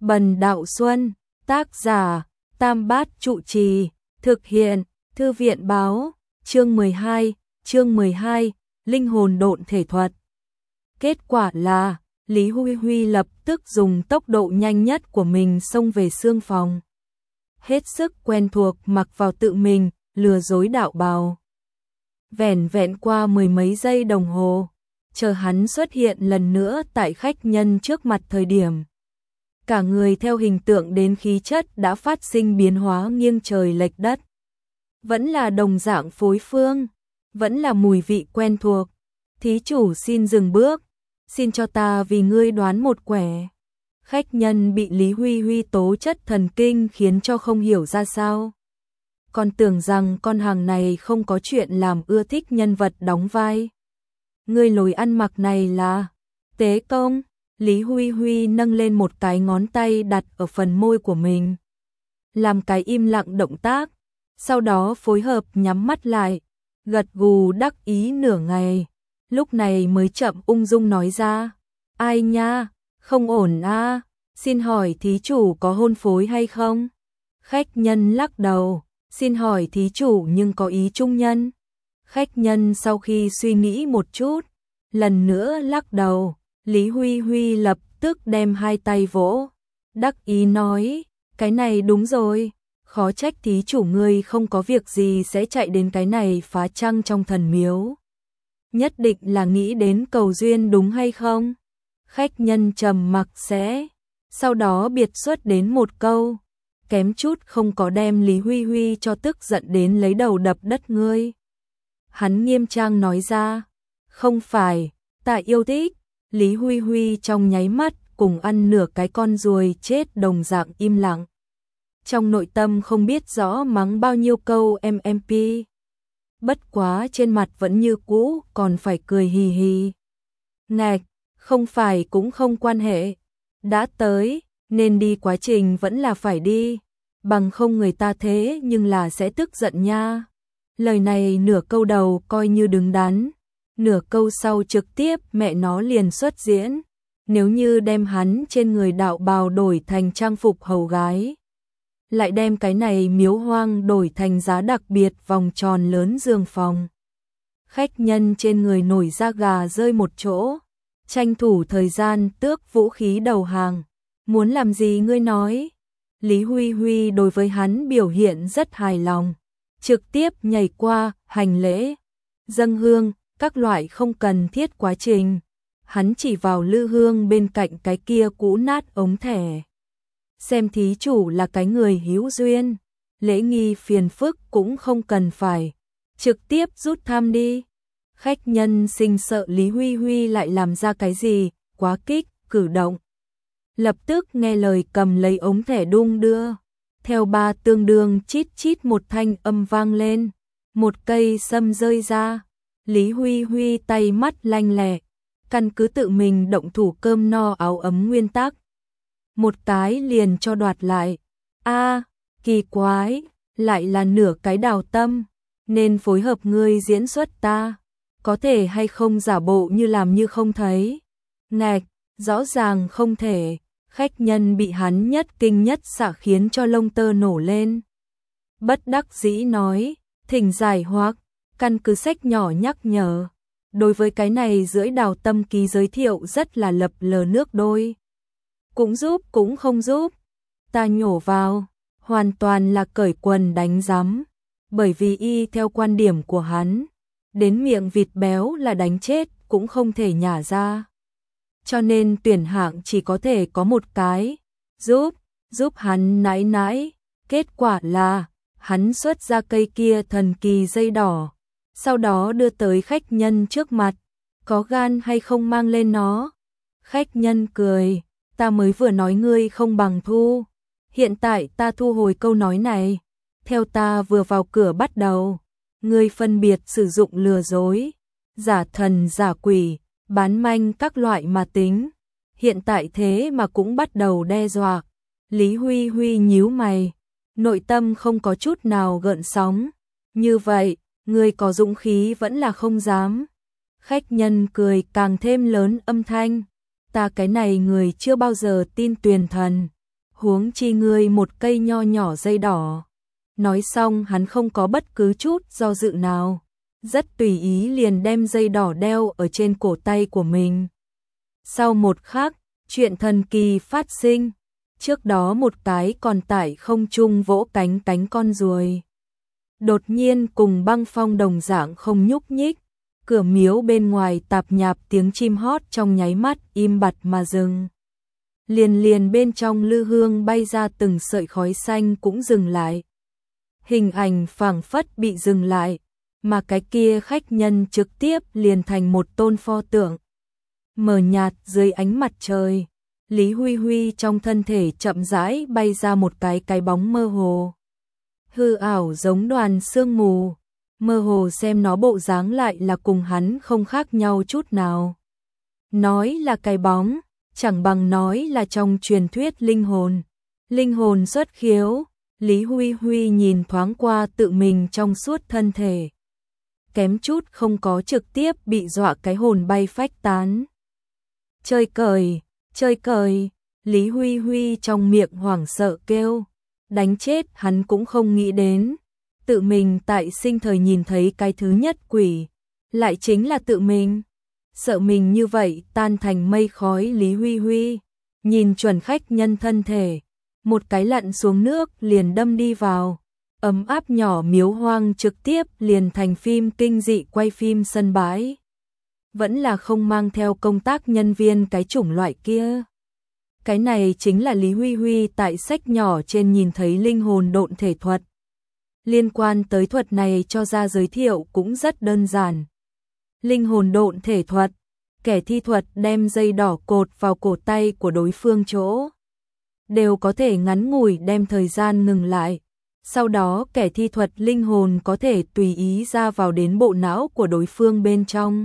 Bần Đạo Xuân, tác giả, Tam Bát Trụ Trì, thực hiện, Thư viện báo, chương 12, Linh hồn độn thể thuật. Kết quả là, Lý Huy Huy lập tức dùng tốc độ nhanh nhất của mình xông về xương phòng. Hết sức quen thuộc mặc vào tự mình, lừa dối đạo bào. Vẻn vẹn qua mười mấy giây đồng hồ, chờ hắn xuất hiện lần nữa tại khách nhân trước mặt thời điểm. Cả người theo hình tượng đến khí chất đã phát sinh biến hóa nghiêng trời lệch đất. Vẫn là đồng dạng phối phương, vẫn là mùi vị quen thuộc. Thí chủ xin dừng bước, xin cho ta vì ngươi đoán một quẻ. Khách nhân bị Lý Huy Huy tố chất thần kinh khiến cho không hiểu ra sao. Còn tưởng rằng con hàng này không có chuyện làm ưa thích nhân vật đóng vai. Ngươi lối ăn mặc này là Tế Công. Lý Huy Huy nâng lên một cái ngón tay đặt ở phần môi của mình. Làm cái im lặng động tác. Sau đó phối hợp nhắm mắt lại. Gật gù đắc ý nửa ngày. Lúc này mới chậm ung dung nói ra. Ai nha, không ổn à, xin hỏi thí chủ có hôn phối hay không? Khách nhân lắc đầu. Xin hỏi thí chủ nhưng có ý trung nhân? Khách nhân sau khi suy nghĩ một chút, lần nữa lắc đầu. Lý Huy Huy lập tức đem hai tay vỗ, đắc ý nói, cái này đúng rồi, khó trách thí chủ ngươi không có việc gì sẽ chạy đến cái này phá trăng trong thần miếu. Nhất định là nghĩ đến cầu duyên đúng hay không? Khách nhân trầm mặc sẽ, sau đó biệt xuất đến một câu, kém chút không có đem Lý Huy Huy cho tức giận đến lấy đầu đập đất ngươi. Hắn nghiêm trang nói ra, không phải, ta yêu thích. Lý Huy Huy trong nháy mắt cùng ăn nửa cái con ruồi chết đồng dạng im lặng. Trong nội tâm không biết rõ mắng bao nhiêu câu MMP. Bất quá trên mặt vẫn như cũ còn phải cười hì hì. Ngạch, không phải cũng không quan hệ. Đã tới, nên đi quá trình vẫn là phải đi. Bằng không người ta thế nhưng là sẽ tức giận nha. Lời này nửa câu đầu coi như đứng đắn. Nửa câu sau trực tiếp mẹ nó liền xuất diễn. Nếu như đem hắn trên người đạo bào đổi thành trang phục hầu gái. Lại đem cái này miếu hoang đổi thành giá đặc biệt vòng tròn lớn giường phòng. Khách nhân trên người nổi da gà rơi một chỗ. Tranh thủ thời gian tước vũ khí đầu hàng. Muốn làm gì ngươi nói? Lý Huy Huy đối với hắn biểu hiện rất hài lòng. Trực tiếp nhảy qua, hành lễ, dâng hương. Các loại không cần thiết quá trình. Hắn chỉ vào lư hương bên cạnh cái kia cũ nát ống thẻ. Xem thí chủ là cái người hữu duyên. Lễ nghi phiền phức cũng không cần phải. Trực tiếp rút thăm đi. Khách nhân sinh sợ Lý Huy Huy lại làm ra cái gì, quá kích, cử động. Lập tức nghe lời cầm lấy ống thẻ đung đưa. Theo ba tương đương chít chít một thanh âm vang lên. Một cây sâm rơi ra. Lý Huy Huy tay mắt lanh lẹ, căn cứ tự mình động thủ cơm no áo ấm nguyên tắc. Một cái liền cho đoạt lại. Kỳ quái, lại là nửa cái đào tâm, nên phối hợp ngươi diễn xuất ta. Có thể hay không giả bộ như làm như không thấy. Ngạch, rõ ràng không thể, khách nhân bị hắn nhất kinh nhất xạ khiến cho lông tơ nổ lên. Bất đắc dĩ nói, thỉnh giải hoặc. Căn cứ sách nhỏ nhắc nhở. Đối với cái này dưới đào tâm ký giới thiệu rất là lập lờ nước đôi. Cũng giúp cũng không giúp. Ta nhổ vào, hoàn toàn là cởi quần đánh rắm. Bởi vì y theo quan điểm của hắn, đến miệng vịt béo là đánh chết cũng không thể nhả ra. Cho nên tuyển hạng chỉ có thể có một cái. Giúp hắn nãi nãi. Kết quả là, hắn xuất ra cây kia thần kỳ dây đỏ. Sau đó đưa tới khách nhân trước mặt, có gan hay không mang lên nó. Khách nhân cười, ta mới vừa nói ngươi không bằng thu. Hiện tại ta thu hồi câu nói này. Theo ta vừa vào cửa bắt đầu, ngươi phân biệt sử dụng lừa dối, giả thần giả quỷ, bán manh các loại mà tính. Hiện tại thế mà cũng bắt đầu đe dọa. Lý Huy Huy nhíu mày, nội tâm không có chút nào gợn sóng. Như vậy, ngươi có dũng khí vẫn là không dám. Khách nhân cười càng thêm lớn âm thanh. Ta cái này người chưa bao giờ tin tuyền thần. huống chi ngươi một cây nho nhỏ dây đỏ. Nói xong hắn không có bất cứ chút do dự nào, rất tùy ý liền đem dây đỏ đeo ở trên cổ tay của mình. Sau một khắc, chuyện thần kỳ phát sinh, trước đó một cái còn tại không trung vỗ cánh con ruồi. Đột nhiên cùng Băng Phong đồng dạng không nhúc nhích, cửa miếu bên ngoài tạp nhạp tiếng chim hót trong nháy mắt im bặt mà dừng. Liền bên trong lư hương bay ra từng sợi khói xanh cũng dừng lại. Hình ảnh phảng phất bị dừng lại, mà cái kia khách nhân trực tiếp liền thành một tôn pho tượng. Mờ nhạt dưới ánh mặt trời, Lý Huy Huy trong thân thể chậm rãi bay ra một cái bóng mơ hồ. Hư ảo giống đoàn sương mù, mơ hồ xem nó bộ dáng lại là cùng hắn không khác nhau chút nào. Nói là cái bóng, chẳng bằng nói là trong truyền thuyết linh hồn. Linh hồn xuất khiếu, Lý Huy Huy nhìn thoáng qua tự mình trong suốt thân thể. Kém chút không có trực tiếp bị dọa cái hồn bay phách tán. Chơi cời, Lý Huy Huy trong miệng hoảng sợ kêu. Đánh chết hắn cũng không nghĩ đến. Tự mình tại sinh thời nhìn thấy cái thứ nhất quỷ, lại chính là tự mình. Sợ mình như vậy tan thành mây khói. Lý Huy Huy nhìn chuẩn khách nhân thân thể, một cái lặn xuống nước liền đâm đi vào. Ấm áp nhỏ miếu hoang trực tiếp liền thành phim kinh dị quay phim sân bãi. Vẫn là không mang theo công tác nhân viên cái chủng loại kia. Cái này chính là Lý Huy Huy tại sách nhỏ trên nhìn thấy linh hồn độn thể thuật. Liên quan tới thuật này cho ra giới thiệu cũng rất đơn giản. Linh hồn độn thể thuật, kẻ thi thuật đem dây đỏ cột vào cổ tay của đối phương chỗ, đều có thể ngắn ngủi đem thời gian ngừng lại. Sau đó kẻ thi thuật linh hồn có thể tùy ý ra vào đến bộ não của đối phương bên trong.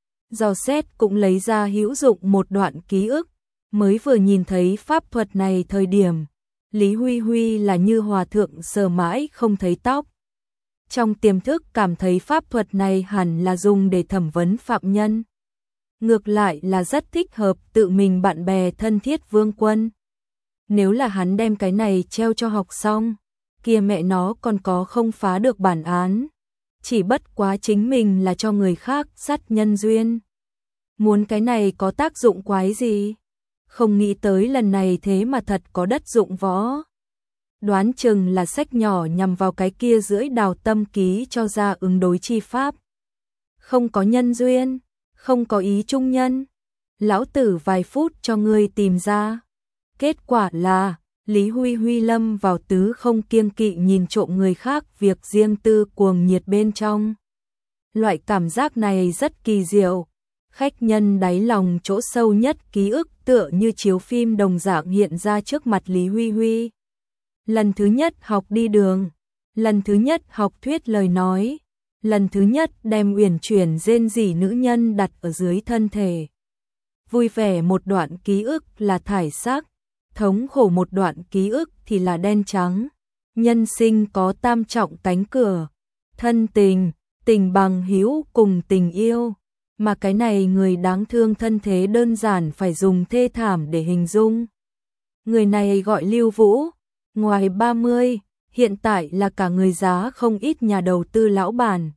Dò xét cũng lấy ra hữu dụng một đoạn ký ức. Mới vừa nhìn thấy pháp thuật này thời điểm, Lý Huy Huy là như hòa thượng sờ mãi không thấy tóc. Trong tiềm thức cảm thấy pháp thuật này hẳn là dùng để thẩm vấn phạm nhân. Ngược lại là rất thích hợp tự mình bạn bè thân thiết Vương Quân. Nếu là hắn đem cái này treo cho học xong, kia mẹ nó còn có không phá được bản án. Chỉ bất quá chính mình là cho người khác sát nhân duyên. Muốn cái này có tác dụng quái gì? Không nghĩ tới lần này thế mà thật có đất dụng võ. Đoán chừng là sách nhỏ nhằm vào cái kia rưỡi đào tâm ký cho ra ứng đối chi pháp. Không có nhân duyên, không có ý trung nhân. Lão tử vài phút cho ngươi tìm ra. Kết quả là Lý Huy Huy lâm vào tứ không kiêng kỵ nhìn trộm người khác việc riêng tư cuồng nhiệt bên trong. Loại cảm giác này rất kỳ diệu. Khách nhân đáy lòng chỗ sâu nhất ký ức tựa như chiếu phim đồng dạng hiện ra trước mặt Lý Huy Huy. Lần thứ nhất học đi đường, lần thứ nhất học thuyết lời nói, lần thứ nhất đem uyển chuyển rên rỉ nữ nhân đặt ở dưới thân thể. Vui vẻ một đoạn ký ức là thải sắc, thống khổ một đoạn ký ức thì là đen trắng. Nhân sinh có tam trọng cánh cửa, thân tình, tình bằng hữu cùng tình yêu. Mà cái này người đáng thương thân thế đơn giản phải dùng thê thảm để hình dung. Người này gọi Lưu Vũ, ngoài 30, hiện tại là cả người giá không ít nhà đầu tư lão bản.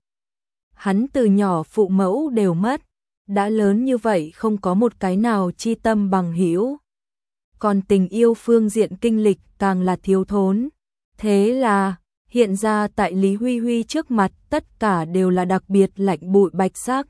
Hắn từ nhỏ phụ mẫu đều mất, đã lớn như vậy không có một cái nào chi tâm bằng hữu. Còn tình yêu phương diện kinh lịch càng là thiếu thốn. Thế là, hiện ra tại Lý Huy Huy trước mặt tất cả đều là đặc biệt lạnh bụi bạch sắc.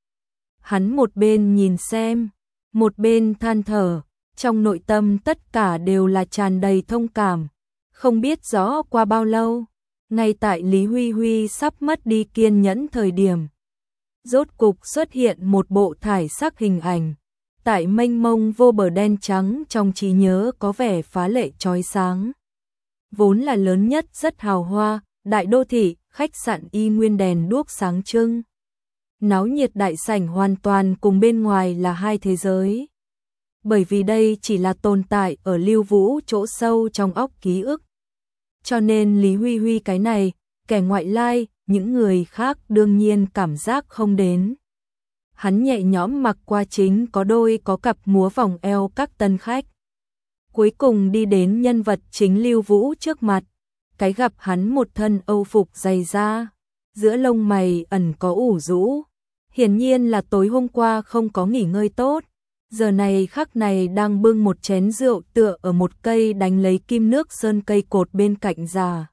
Hắn một bên nhìn xem, một bên than thở, trong nội tâm tất cả đều là tràn đầy thông cảm. Không biết rõ qua bao lâu, ngay tại Lý Huy Huy sắp mất đi kiên nhẫn thời điểm. Rốt cục xuất hiện một bộ thải sắc hình ảnh, tại mênh mông vô bờ đen trắng trong trí nhớ có vẻ phá lệ chói sáng. Vốn là lớn nhất rất hào hoa, đại đô thị, khách sạn y nguyên đèn đuốc sáng trưng. Náo nhiệt đại sảnh hoàn toàn cùng bên ngoài là hai thế giới. Bởi vì đây chỉ là tồn tại ở Lưu Vũ chỗ sâu trong óc ký ức. Cho nên Lý Huy Huy cái này, kẻ ngoại lai, những người khác đương nhiên cảm giác không đến. Hắn nhẹ nhõm mặc qua chính có đôi có cặp múa vòng eo các tân khách. cuối cùng đi đến nhân vật chính Lưu Vũ trước mặt. Cái gặp hắn một thân âu phục dày da, giữa lông mày ẩn có ủ rũ, hiển nhiên là tối hôm qua không có nghỉ ngơi tốt, giờ này khắc này đang bưng một chén rượu tựa ở một cây đánh lấy kim nước sơn cây cột bên cạnh già.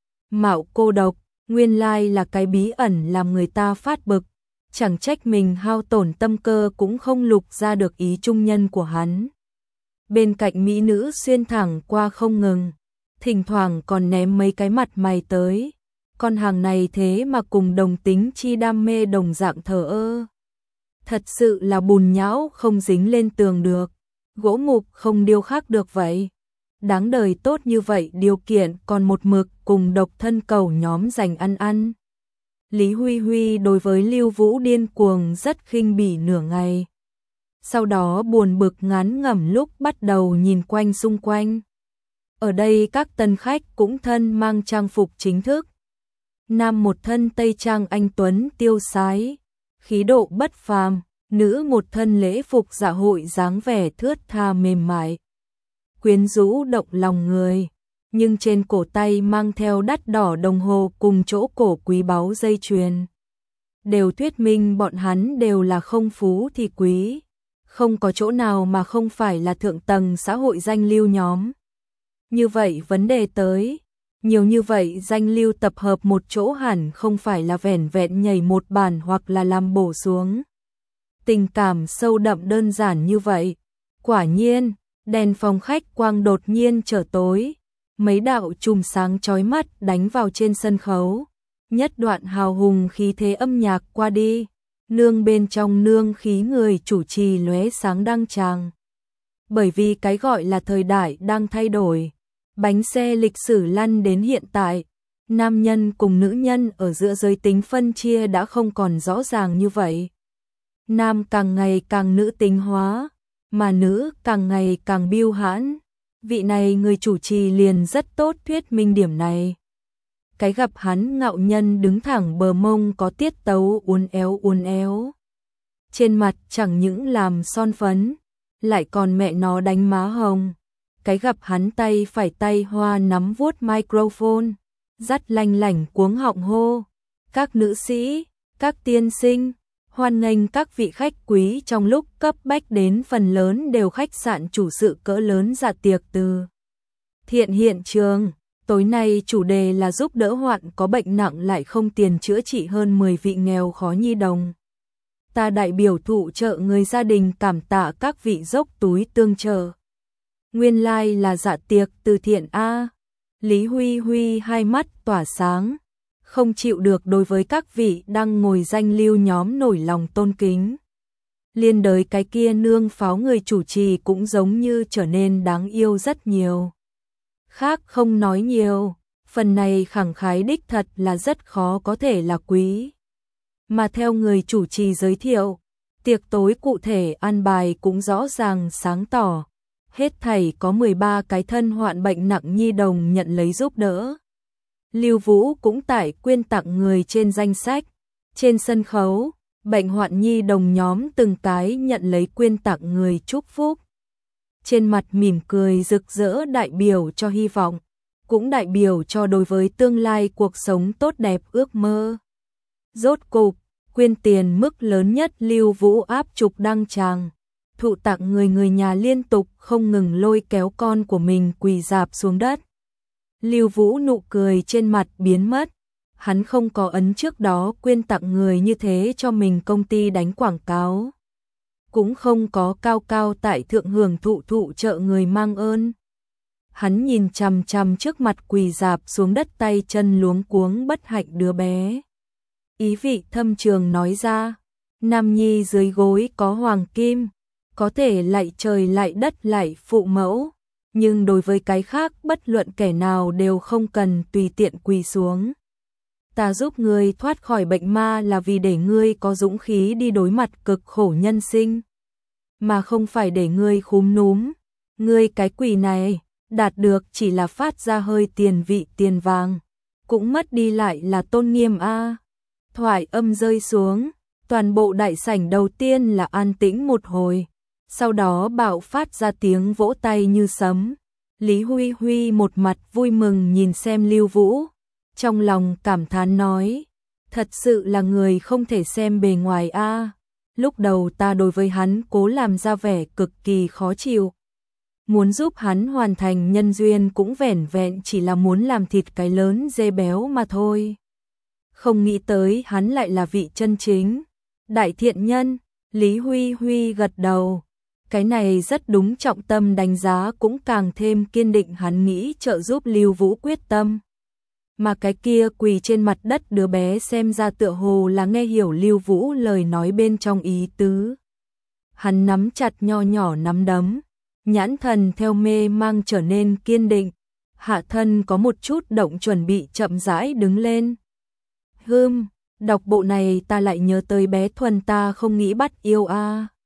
Mạo cô độc, nguyên lai là cái bí ẩn làm người ta phát bực, chẳng trách mình hao tổn tâm cơ cũng không lục ra được ý trung nhân của hắn. Bên cạnh mỹ nữ xuyên thẳng qua không ngừng, thỉnh thoảng còn ném mấy cái mặt mày tới. Con hàng này thế mà cùng đồng tính chi đam mê đồng dạng thờ ơ. Thật sự là bùn nhão không dính lên tường được, gỗ mục không điêu khắc được vậy. Đáng đời tốt như vậy điều kiện còn một mực cùng độc thân cầu nhóm giành ăn ăn. Lý Huy Huy đối với Lưu Vũ điên cuồng rất khinh bỉ nửa ngày. Sau đó buồn bực ngán ngẩm lúc bắt đầu nhìn quanh xung quanh. Ở đây các tân khách cũng thân mang trang phục chính thức. Nam một thân tây trang anh tuấn tiêu sái, khí độ bất phàm, nữ một thân lễ phục dạ hội dáng vẻ thướt tha mềm mại, quyến rũ động lòng người, nhưng trên cổ tay mang theo đắt đỏ đồng hồ cùng chỗ cổ quý báu dây chuyền. Đều thuyết minh bọn hắn đều là không phú thì quý, không có chỗ nào mà không phải là thượng tầng xã hội danh lưu nhóm. Như vậy vấn đề tới, nhiều như vậy danh lưu tập hợp một chỗ hẳn không phải là vẻn vẹn nhảy một bản hoặc là làm bổ xuống. Tình cảm sâu đậm đơn giản như vậy. Quả nhiên, đèn phòng khách quang đột nhiên trở tối, mấy đạo chùm sáng chói mắt đánh vào trên sân khấu. Nhất đoạn hào hùng khí thế âm nhạc qua đi, nương bên trong nương khí người chủ trì lóe sáng đăng tràng. Bởi vì cái gọi là thời đại đang thay đổi, bánh xe lịch sử lăn đến hiện tại, nam nhân cùng nữ nhân ở giữa giới tính phân chia đã không còn rõ ràng như vậy. Nam càng ngày càng nữ tính hóa, mà nữ càng ngày càng biêu hãn. Vị này người chủ trì liền rất tốt thuyết minh điểm này. Cái gặp hắn ngạo nhân đứng thẳng bờ mông có tiết tấu uốn éo. Trên mặt chẳng những làm son phấn, lại còn mẹ nó đánh má hồng. Cái gặp hắn tay phải tay hoa nắm vuốt microphone, dắt lanh lảnh cuống họng hô. Các nữ sĩ, các tiên sinh, hoan nghênh các vị khách quý trong lúc cấp bách đến phần lớn đều khách sạn chủ sự cỡ lớn dạ tiệc từ thiện hiện trường. Tối nay chủ đề là giúp đỡ hoạn có bệnh nặng lại không tiền chữa trị hơn 10 vị nghèo khó nhi đồng. Ta đại biểu thụ trợ người gia đình cảm tạ các vị dốc túi tương trợ. Nguyên lai là dạ tiệc từ thiện A. Lý Huy Huy hai mắt tỏa sáng, không chịu được đối với các vị đang ngồi danh lưu nhóm nổi lòng tôn kính. Liên đới cái kia nương pháo người chủ trì cũng giống như trở nên đáng yêu rất nhiều. Khác không nói nhiều, phần này khẳng khái đích thật là rất khó có thể là quý. Mà theo người chủ trì giới thiệu, tiệc tối cụ thể an bài cũng rõ ràng sáng tỏ. Hết thảy có 13 cái thân hoạn bệnh nặng nhi đồng nhận lấy giúp đỡ. Lưu Vũ cũng tải quyên tặng người trên danh sách. Trên sân khấu, bệnh hoạn nhi đồng nhóm từng cái nhận lấy quyên tặng người chúc phúc. Trên mặt mỉm cười rực rỡ đại biểu cho hy vọng, cũng đại biểu cho đối với tương lai cuộc sống tốt đẹp ước mơ. Rốt cục, quyên tiền mức lớn nhất Lưu Vũ áp trục đăng tràng. Thụ tặng người nhà liên tục không ngừng lôi kéo con của mình quỳ rạp xuống đất. Lưu Vũ nụ cười trên mặt biến mất. Hắn không có ấn trước đó quyên tặng người như thế cho mình công ty đánh quảng cáo. Cũng không có cao cao tại thượng hưởng thụ trợ người mang ơn. Hắn nhìn chằm chằm trước mặt quỳ rạp xuống đất tay chân luống cuống bất hạnh đứa bé. Ý vị thâm trường nói ra, nam nhi dưới gối có hoàng kim, có thể lạy trời lạy đất lạy phụ mẫu, nhưng đối với cái khác bất luận kẻ nào đều không cần tùy tiện quỳ xuống. Ta giúp ngươi thoát khỏi bệnh ma là vì để ngươi có dũng khí đi đối mặt cực khổ nhân sinh, mà không phải để ngươi khúm núm. Ngươi cái quỳ này, đạt được chỉ là phát ra hơi tiền vị tiền vàng, cũng mất đi lại là tôn nghiêm a. Thoại âm rơi xuống, toàn bộ đại sảnh đầu tiên là an tĩnh một hồi. sau đó bạo phát ra tiếng vỗ tay như sấm. Lý Huy Huy một mặt vui mừng nhìn xem Lưu Vũ, trong lòng cảm thán nói, thật sự là người không thể xem bề ngoài a. Lúc đầu ta đối với hắn cố làm ra vẻ cực kỳ khó chịu. Muốn giúp hắn hoàn thành nhân duyên cũng vẻn vẹn chỉ là muốn làm thịt cái lớn dê béo mà thôi. Không nghĩ tới hắn lại là vị chân chính đại thiện nhân. Lý Huy Huy gật đầu. Cái này rất đúng, trọng tâm đánh giá cũng càng thêm kiên định hắn nghĩ trợ giúp Lưu Vũ quyết tâm. Mà cái kia quỳ trên mặt đất đứa bé xem ra tựa hồ là nghe hiểu Lưu Vũ lời nói bên trong ý tứ. Hắn nắm chặt nho nhỏ nắm đấm, nhãn thần theo mê mang trở nên kiên định, hạ thân có một chút động chuẩn bị chậm rãi đứng lên. Đọc bộ này ta lại nhớ tới bé Thuần ta không nghĩ bắt yêu a.